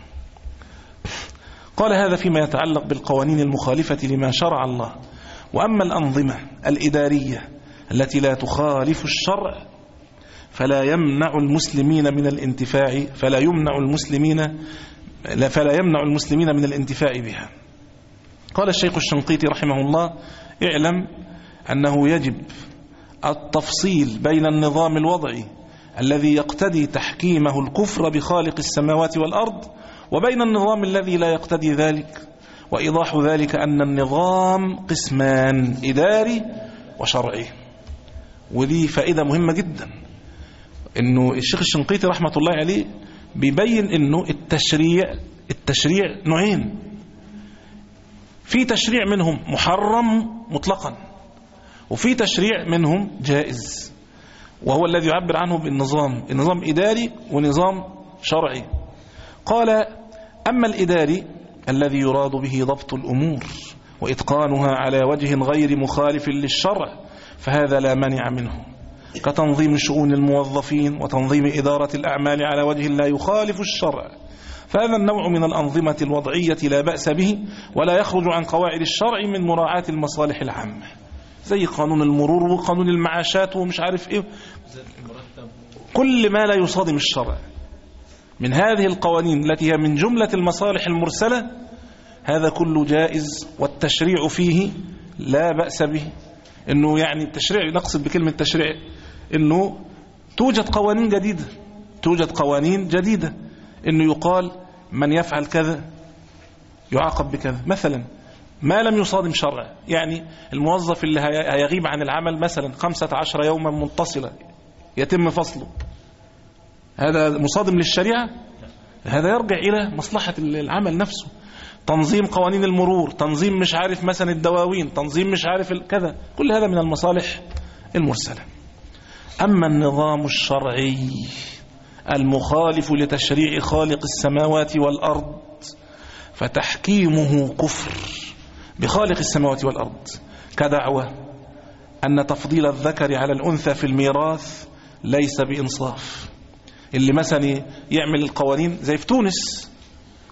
قال هذا فيما يتعلق بالقوانين المخالفة لما شرع الله. وأما الأنظمة الإدارية التي لا تخالف الشرع فلا يمنع المسلمين من الانتفاع فلا يمنع المسلمين فلا يمنع المسلمين من الانتفاع بها. قال الشيخ الشنقيطي رحمه الله: اعلم أنه يجب التفصيل بين النظام الوضعي الذي يقتضي تحكيمه الكفر بخالق السماوات والأرض وبين النظام الذي لا يقتضي ذلك، وإيضاح ذلك أن النظام قسمان: إداري وشرعي. ودي فائدة مهمة جدا، إنه الشيخ الشنقيطي رحمة الله عليه بيبين إنه التشريع التشريع نوعين، في تشريع منهم محرم مطلقا وفي تشريع منهم جائز، وهو الذي يعبر عنه بالنظام النظام إداري ونظام شرعي. قال: أما الإداري الذي يراد به ضبط الأمور وإتقانها على وجه غير مخالف للشرع فهذا لا مانع منه، كتنظيم شؤون الموظفين وتنظيم إدارة الأعمال على وجه لا يخالف الشرع، فهذا النوع من الأنظمة الوضعية لا بأس به ولا يخرج عن قواعد الشرع من مراعاة المصالح العامة، زي قانون المرور وقانون المعاشات ومش عارف إيه، كل ما لا يصادم الشرع من هذه القوانين التي هي من جملة المصالح المرسلة، هذا كله جائز والتشريع فيه لا بأس به. إنه يعني التشريع نقصد بكلمة تشريع إنه توجد قوانين جديدة توجد قوانين جديدة إنه يقال من يفعل كذا يعاقب بكذا، مثلا ما لم يصادم شرع. يعني الموظف اللي هيغيب عن العمل مثلا خمسة عشر يوما متصلة يتم فصله، هذا مصادم للشريعة؟ هذا يرجع إلى مصلحة العمل نفسه. تنظيم قوانين المرور، تنظيم مش عارف مثلا الدواوين، تنظيم مش عارف كذا، كل هذا من المصالح المرسلة. أما النظام الشرعي المخالف لتشريع خالق السماوات والأرض فتحكيمه كفر بخالق السماوات والأرض، كدعوة أن تفضيل الذكر على الأنثى في الميراث ليس بإنصاف. اللي مثلا يعمل القوانين زي في تونس،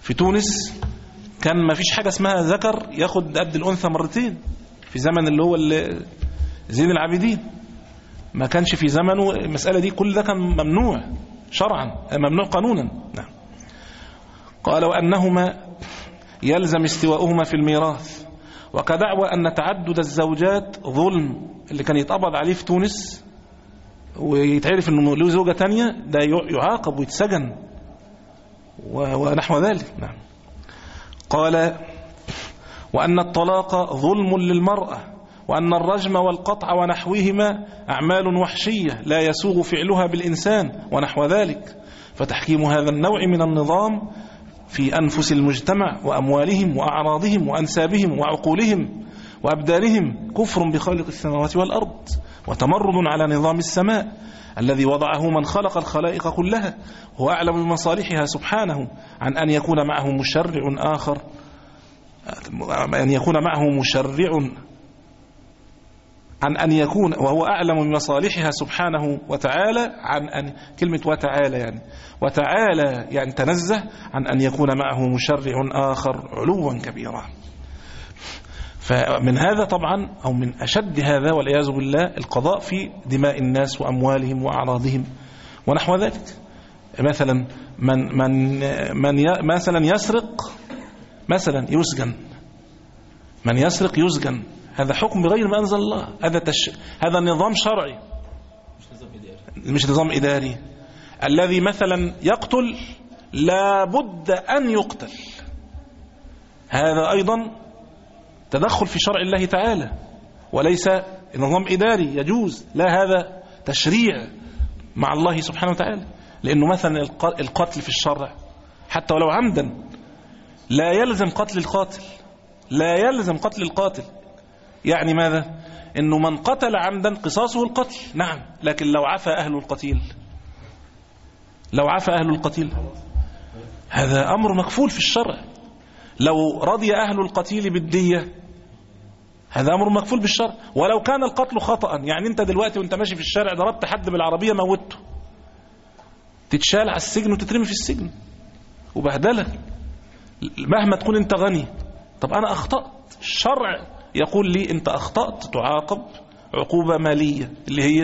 في تونس كان ما فيش حاجة اسمها ذكر ياخد قد الأنثى مرتين في زمن اللي هو اللي زين العابدين. ما كانش في زمنه المسألة دي، كل ده كان ممنوع شرعا، ممنوع قانونا. نعم. قال وأنهما يلزم استواؤهما في الميراث، وكدعوى أن تعدد الزوجات ظلم، اللي كان يتقبض عليه في تونس ويتعرف أنه له زوجة تانية ده يعاقب ويتسجن ونحو ذلك. نعم. قال وأن الطلاق ظلم للمرأة، وأن الرجم والقطع ونحوهما أعمال وحشية لا يسوغ فعلها بالإنسان ونحو ذلك، فتحكيم هذا النوع من النظام في أنفس المجتمع وأموالهم وأعراضهم وأنسابهم وعقولهم وأبدانهم كفر بخالق السماوات والأرض، وتمرد على نظام السماء الذي وضعه من خلق الخلائق كلها، هو أعلم بمصالحها سبحانه عن أن يكون معه مشرع آخر، أن يكون معه مشرع عن أن يكون، وهو أعلم بمصالحها سبحانه وتعالى عن أن، كلمة وتعالى يعني وتعالى يعني تنزه عن أن يكون معه مشرع آخر علوا كبيرا. فمن هذا طبعا أو من أشد هذا والعياذ بالله القضاء في دماء الناس وأموالهم وأعراضهم ونحو ذلك. مثلا من من من مثلا يسرق مثلا يسجن، من يسرق يسجن، هذا حكم بغير ما أنزل الله، هذا تش... هذا نظام شرعي مش نظام إداري. مش نظام إداري. الذي مثلا يقتل لابد أن يقتل، هذا أيضا تدخل في شرع الله تعالى وليس نظام إداري يجوز، لا هذا تشريع مع الله سبحانه وتعالى. لأنه مثلا القتل في الشرع حتى ولو عمدا لا يلزم قتل القاتل، لا يلزم قتل القاتل. يعني ماذا؟ إنه من قتل عمدا قصاصه القتل، نعم، لكن لو عفى أهل القتيل، لو عفى أهل القتيل هذا أمر مكفول في الشرع. لو رضي أهل القتيل بالدية هذا أمر مكفول بالشرع. ولو كان القتل خطأ، يعني أنت دلوقتي وأنت ماشي في الشارع ضربت حد بالعربية موته، تتشال على السجن وتترمي في السجن وبهدلة مهما تكون أنت غني. طب أنا أخطأت، الشرع يقول لي أنت أخطأت تعاقب عقوبة مالية اللي هي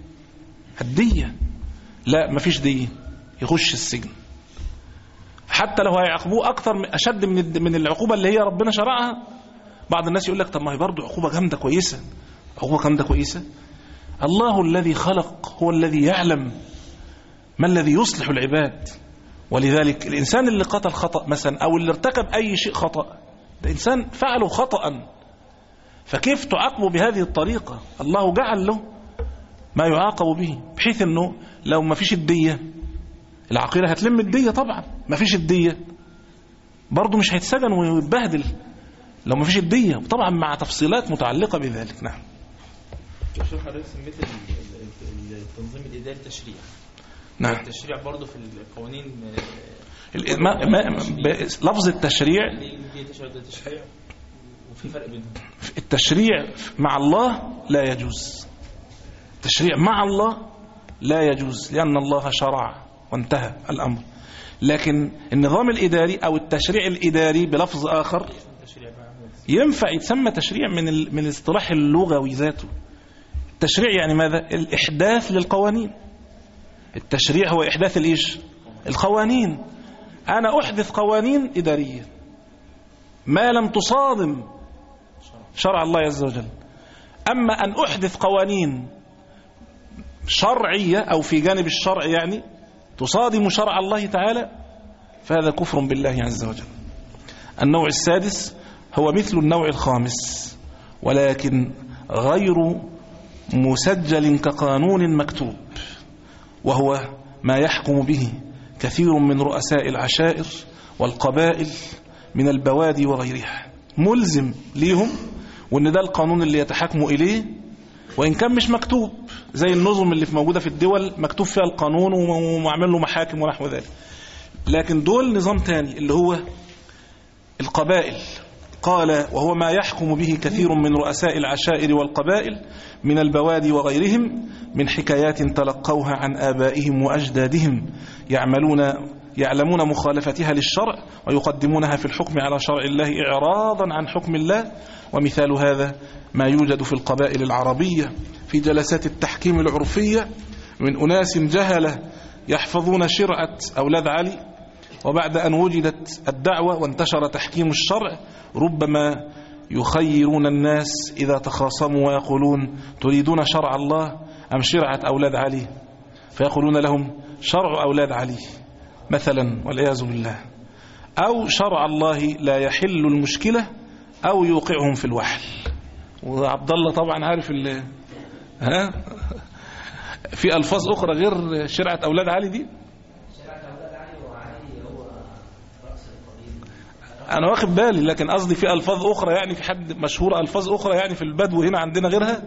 الدية. لا مفيش دية، يخش السجن. حتى لو هيعاقبوه أكثر أشد من من العقوبة اللي هي ربنا شرعها. بعض الناس يقول لك طب ما هي برضه عقوبة جامدة كويسة، عقوبة جامدة كويسة. الله الذي خلق هو الذي يعلم ما الذي يصلح العباد. ولذلك الإنسان اللي قتل خطأ مثلا أو اللي ارتكب أي شيء خطأ، ده إنسان فعله خطأ، فكيف تعاقبه بهذه الطريقة؟ الله جعل له ما يعاقب به، بحيث أنه لو ما فيش الدية العقيلة هتلم الدية، طبعا ما فيش الدية برضه مش هيتسجن ويتبهدل لو ما فيش الدية، طبعا مع تفصيلات متعلقة بذلك. نعم. شوف حضرتك سميت التنظيم الإداري تشريع. نعم. التشريع برضه في القوانين ما ما لفظ التشريع تشريع وفي فرق بينهم. التشريع مع الله لا يجوز، التشريع مع الله لا يجوز لأن الله شرع وانتهى الأمر. لكن النظام الإداري أو التشريع الإداري بلفظ آخر ينفع يتسمى تشريع من من الاصطلاح اللغوي ذاته. التشريع يعني ماذا؟ الإحداث للقوانين. التشريع هو إحداث الإيش؟ القوانين. أنا أحدث قوانين إدارية ما لم تصادم شرع الله عز وجل. أما أن أحدث قوانين شرعية أو في جانب الشرع يعني تصادم شرع الله تعالى فهذا كفر بالله عز وجل. النوع السادس هو مثل النوع الخامس ولكن غير مسجل كقانون مكتوب، وهو ما يحكم به كثير من رؤساء العشائر والقبائل من البوادي وغيرها، ملزم ليهم وان ده القانون اللي يتحكموا إليه وإن كان مش مكتوب، زي النظم اللي في موجودة في الدول مكتوب فيها القانون ومعمل له محاكم ونحو ذلك. لكن دول نظام تاني اللي هو القبائل. قال وهو ما يحكم به كثير من رؤساء العشائر والقبائل من البوادي وغيرهم من حكايات تلقوها عن آبائهم وأجدادهم يعملون يعلمون مخالفتها للشرع ويقدمونها في الحكم على شرع الله إعراضا عن حكم الله. ومثال هذا ما يوجد في القبائل العربية في جلسات التحكيم العرفية من أناس جهلة يحفظون شرعة أولاد علي، وبعد أن وجدت الدعوة وانتشر تحكيم الشرع ربما يخيرون الناس إذا تخاصموا ويقولون تريدون شرع الله أم شرعة أولاد علي، فيقولون لهم شرع أولاد علي مثلا والعياذ بالله، أو شرع الله لا يحل المشكلة أو يوقعهم في الوحل. وعبد الله طبعا عارف ال ها في ألفاظ أخرى غير شرعة أولاد علي دي. أنا واخد بالي، لكن قصدي في ألفاظ أخرى، يعني في حد مشهور ألفاظ أخرى يعني في البدو هنا عندنا غيرها.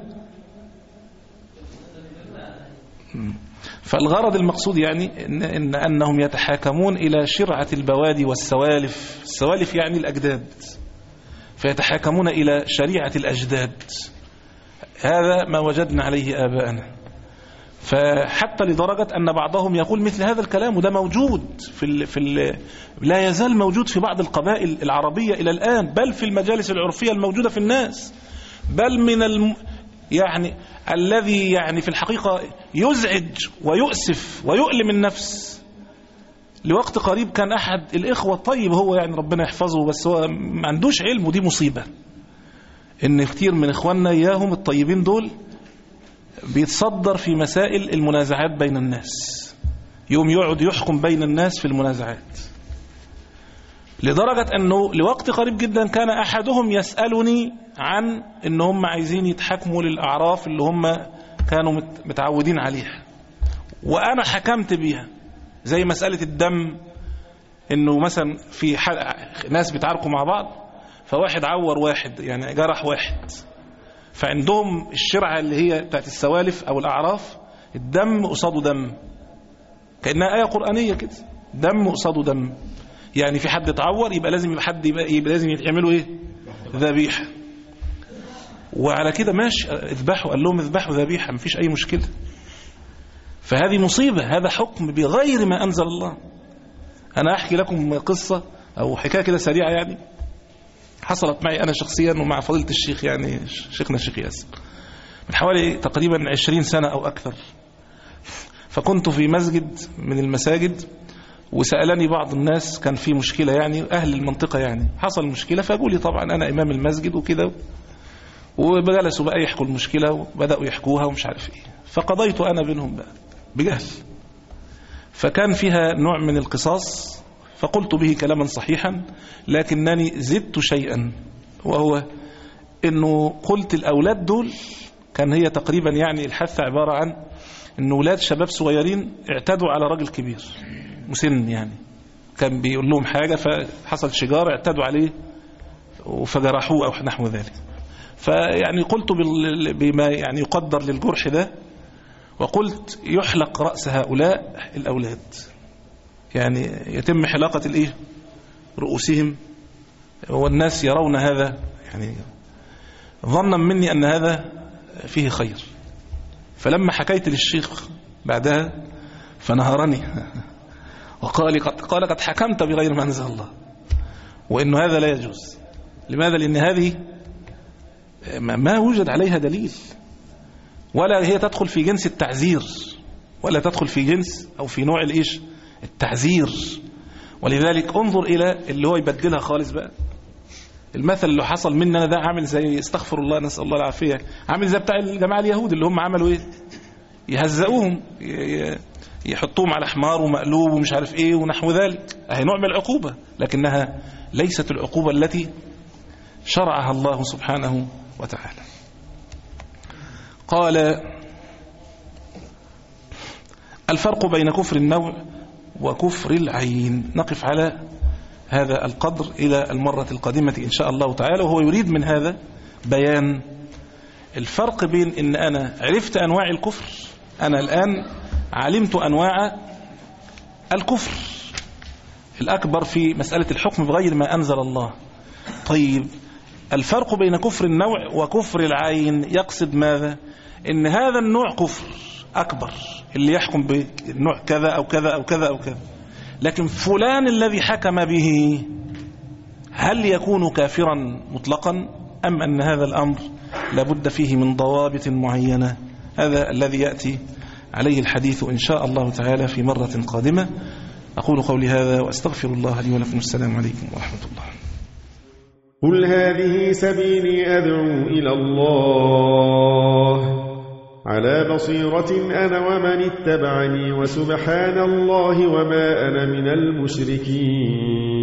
فالغرض المقصود يعني إن, إن أنهم يتحاكمون إلى شرعة البوادي والسوالف. السوالف يعني الأجداد، فيتحاكمون إلى شريعة الأجداد. هذا ما وجدنا عليه آباءنا. فحتى لدرجة أن بعضهم يقول مثل هذا الكلام، وده موجود في ال في ال لا يزال موجود في بعض القبائل العربية إلى الآن، بل في المجالس العرفية الموجودة في الناس، بل من الم يعني الذي يعني في الحقيقة يزعج ويؤسف ويؤلم النفس. لوقت قريب كان أحد الإخوة الطيب، هو يعني ربنا يحفظه، بس هو ما عندوش علم، ودي مصيبة إن كتير من إخواننا إياهم الطيبين دول بيتصدر في مسائل المنازعات بين الناس، يوم يقعد يحكم بين الناس في المنازعات، لدرجة أنه لوقت قريب جدا كان أحدهم يسألني عن أن هم عايزين يتحكموا للأعراف اللي هم كانوا متعودين عليها، وأنا حكمت بيها، زي مسألة الدم، أنه مثلا في ناس بيتعاركوا مع بعض، فواحد عور واحد يعني جرح واحد، فعندهم الشرعة اللي هي بتاعت السوالف أو الأعراف الدم قصاده دم، كأنها آية قرآنية كده، دم قصاده دم، يعني في حد اتعور يبقى لازم يبقى حد يبقى, يبقى لازم يعملوا ايه؟ ذبيحة. وعلى كده ماشي اذبحوا، قال لهم اذبحوا ذبيحة، مفيش أي مشكلة. فهذه مصيبة، هذا حكم بغير ما أنزل الله. أنا أحكي لكم قصة أو حكاية كده سريعة يعني حصلت معي أنا شخصيا ومع فضيلة الشيخ، يعني شيخنا الشيخ ياسر، من حوالي تقريبا عشرين سنة أو أكثر. فكنت في مسجد من المساجد، وسألني بعض الناس، كان في مشكلة يعني أهل المنطقة يعني حصل مشكلة، فقالوا لي طبعا أنا إمام المسجد وكده، وجلسوا بقى يحكوا المشكلة وبدأوا يحكوها ومش عارف إيه، فقضيت أنا بينهم بقى بجهل. فكان فيها نوع من القصاص، فقلت به كلاما صحيحا، لكنني زدت شيئا، وهو أنه قلت الأولاد دول كان هي تقريبا يعني الحث عبارة عن أن أولاد شباب صغيرين اعتدوا على راجل كبير مسن، يعني كان بيقول لهم حاجة فحصل شجار اعتدوا عليه فجرحوه أو نحو ذلك. فيعني قلت بما يعني يقدر للجرح ده، وقلت يحلق رأس هؤلاء الأولاد، يعني يتم حلاقة الإيه رؤوسهم، والناس يرون هذا، يعني ظنا مني أن هذا فيه خير. فلما حكيت للشيخ بعدها فنهرني وقال قد, قال قد حكمت بغير ما أنزل الله، وإنه هذا لا يجوز. لماذا؟ لأن هذه ما يوجد عليها دليل، ولا هي تدخل في جنس التعزير، ولا تدخل في جنس أو في نوع الإيش التعزير. ولذلك انظر إلى اللي هو يبدلها خالص بقى. المثل اللي حصل مننا ده عامل زي استغفر الله نسأل الله العافية، عامل زي بتاع الجماعة اليهود اللي هم عملوا إيه، يهزئوهم، يحطوهم على حمار ومقلوب ومش عارف إيه ونحو ذلك. أهي نوع من العقوبة، لكنها ليست العقوبة التي شرعها الله سبحانه وتعالى. قال الفرق بين كفر النوع وكفر العين. نقف على هذا القدر إلى المرة القادمة إن شاء الله تعالى. وهو يريد من هذا بيان الفرق بين إن أنا عرفت أنواع الكفر، أنا الآن علمت أنواع الكفر الأكبر في مسألة الحكم بغير ما أنزل الله. طيب الفرق بين كفر النوع وكفر العين يقصد ماذا؟ إن هذا النوع كفر أكبر اللي يحكم بنوع كذا أو كذا أو كذا أو كذا، لكن فلان الذي حكم به هل يكون كافرا مطلقا أم أن هذا الأمر لابد فيه من ضوابط معينة؟ هذا الذي يأتي عليه الحديث إن شاء الله تعالى في مرة قادمة. أقول قولي هذا وأستغفر الله لي ولكم. السلام عليكم ورحمة الله. قل هذه سبيلي أدعو إلى الله على بصيرة أنا ومن اتبعني وسبحان الله وما أنا من المشركين.